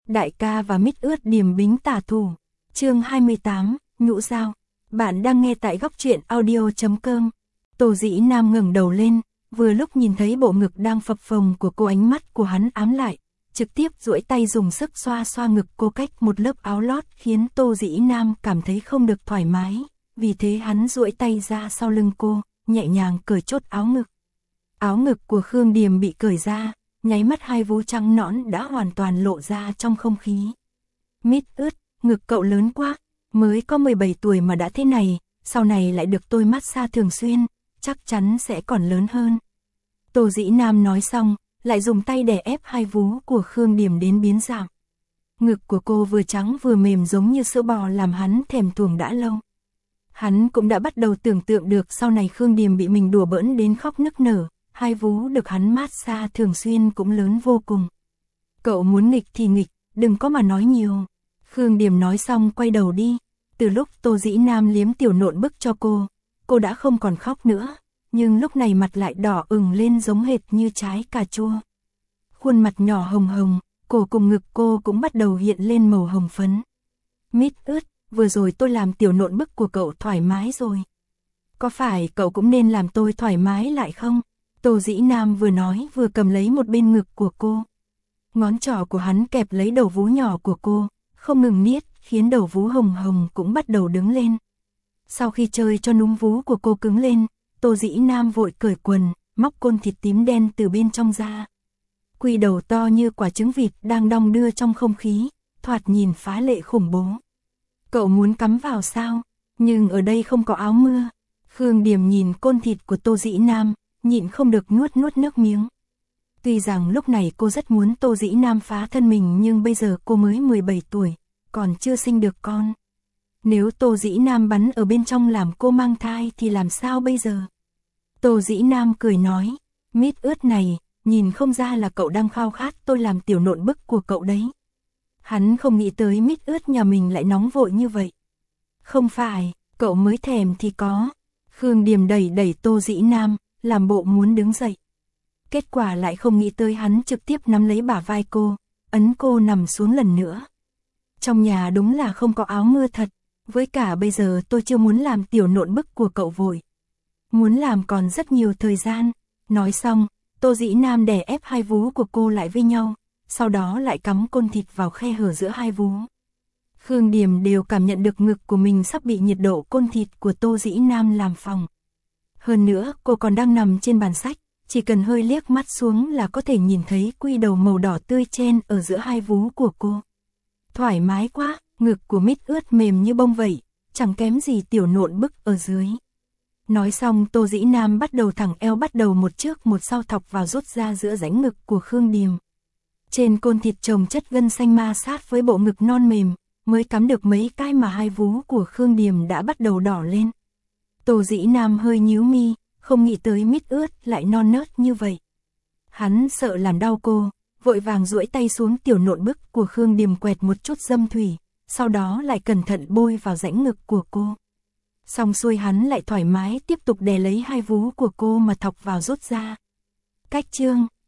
Đại ca và Mít Ướt Điềm Bính tả thủ. Chương 28, Nhũ Dao. Bạn đang nghe tại góc truyện audio.com. Tô Dĩ Nam ngẩng đầu lên, vừa lúc nhìn thấy bộ ngực đang phập phồng của cô, ánh mắt của hắn ám lại, trực tiếp duỗi tay dùng sức xoa xoa ngực cô cách một lớp áo lót, khiến Tô Dĩ Nam cảm thấy không được thoải mái, vì thế hắn duỗi tay ra sau lưng cô, nhẹ nhàng cởi chốt áo ngực. Áo ngực của Khương Điềm bị cởi ra, nháy mắt hai vú trắng nõn đã hoàn toàn lộ ra trong không khí. Mít Ướt, ngực cậu lớn quá, mới có 17 tuổi mà đã thế này, sau này lại được tôi massage thường xuyên, chắc chắn sẽ còn lớn hơn. Tô Dĩ Nam nói xong, lại dùng tay đè ép hai vú của Khương Điềm đến biến dạng. Ngực của cô vừa trắng vừa mềm giống như sữa bò, làm hắn thèm thuồng đã lâu. Hắn cũng đã bắt đầu tưởng tượng được sau này Khương Điềm bị mình đùa bỡn đến khóc nức nở, hai vú được hắn massage thường xuyên cũng lớn vô cùng. Cậu muốn nghịch thì nghịch, đừng có mà nói nhiều. Khương Điềm nói xong quay đầu đi. Từ lúc Tô Dĩ Nam liếm tiểu nộn bức cho cô đã không còn khóc nữa, nhưng lúc này mặt lại đỏ ửng lên giống hệt như trái cà chua. Khuôn mặt nhỏ hồng hồng, cổ cùng ngực cô cũng bắt đầu hiện lên màu hồng phấn. Mít Ướt, vừa rồi tôi làm tiểu nộn bức của cậu thoải mái rồi. Có phải cậu cũng nên làm tôi thoải mái lại không? Tô Dĩ Nam vừa nói vừa cầm lấy một bên ngực của cô. Ngón trỏ của hắn kẹp lấy đầu vú nhỏ của cô, không ngừng niết, khiến đầu vú hồng hồng cũng bắt đầu đứng lên. Sau khi chơi cho núm vú của cô cứng lên, Tô Dĩ Nam vội cởi quần, móc côn thịt tím đen từ bên trong ra. Quy đầu to như quả trứng vịt đang đong đưa trong không khí, thoạt nhìn phá lệ khủng bố. Cậu muốn cắm vào sao? Nhưng ở đây không có áo mưa. Khương Điềm nhìn côn thịt của Tô Dĩ Nam, nhịn không được nuốt nước miếng. Tuy rằng lúc này cô rất muốn Tô Dĩ Nam phá thân mình, nhưng bây giờ cô mới 17 tuổi, còn chưa sinh được con. Nếu Tô Dĩ Nam bắn ở bên trong làm cô mang thai thì làm sao bây giờ? Tô Dĩ Nam cười nói, Mít Ướt này, nhìn không ra là cậu đang khao khát tôi làm tiểu nộn bức của cậu đấy. Hắn không nghĩ tới Mít Ướt nhà mình lại nóng vội như vậy. Không phải, cậu mới thèm thì có. Khương Điềm đẩy Tô Dĩ Nam, làm bộ muốn đứng dậy. Kết quả lại không nghĩ tới hắn trực tiếp nắm lấy bả vai cô, ấn cô nằm xuống lần nữa. Trong nhà đúng là không có áo mưa thật, với cả bây giờ tôi chưa muốn làm tiểu nộn bức của cậu vội. Muốn làm còn rất nhiều thời gian. Nói xong, Tô Dĩ Nam đè ép hai vú của cô lại với nhau, sau đó lại cắm côn thịt vào khe hở giữa hai vú. Khương Điềm đều cảm nhận được ngực của mình sắp bị nhiệt độ côn thịt của Tô Dĩ Nam làm phồng. Hơn nữa, cô còn đang nằm trên bàn sách, chỉ cần hơi liếc mắt xuống là có thể nhìn thấy quy đầu màu đỏ tươi trên ở giữa hai vú của cô. Thoải mái quá, ngực của Mít Ướt mềm như bông vậy, chẳng kém gì tiểu nộn bức ở dưới. Nói xong, Tô Dĩ Nam bắt đầu thẳng eo, bắt đầu một trước một sau thọc vào rút ra giữa rãnh ngực của Khương Điềm. Trên côn thịt chồng chất gân xanh ma sát với bộ ngực non mềm, mới cắm được mấy cái mà hai vú của Khương Điềm đã bắt đầu đỏ lên. Tô Dĩ Nam hơi nhíu mi, không nghĩ tới Mít Ướt lại non nớt như vậy. Hắn sợ làm đau cô, vội vàng duỗi tay xuống tiểu nộn bức của Khương Điềm quẹt một chút dâm thủy, sau đó lại cẩn thận bôi vào rãnh ngực của cô. Xong xuôi hắn lại thoải mái tiếp tục đè lấy hai vú của cô mà thọc vào rút ra. Cách chương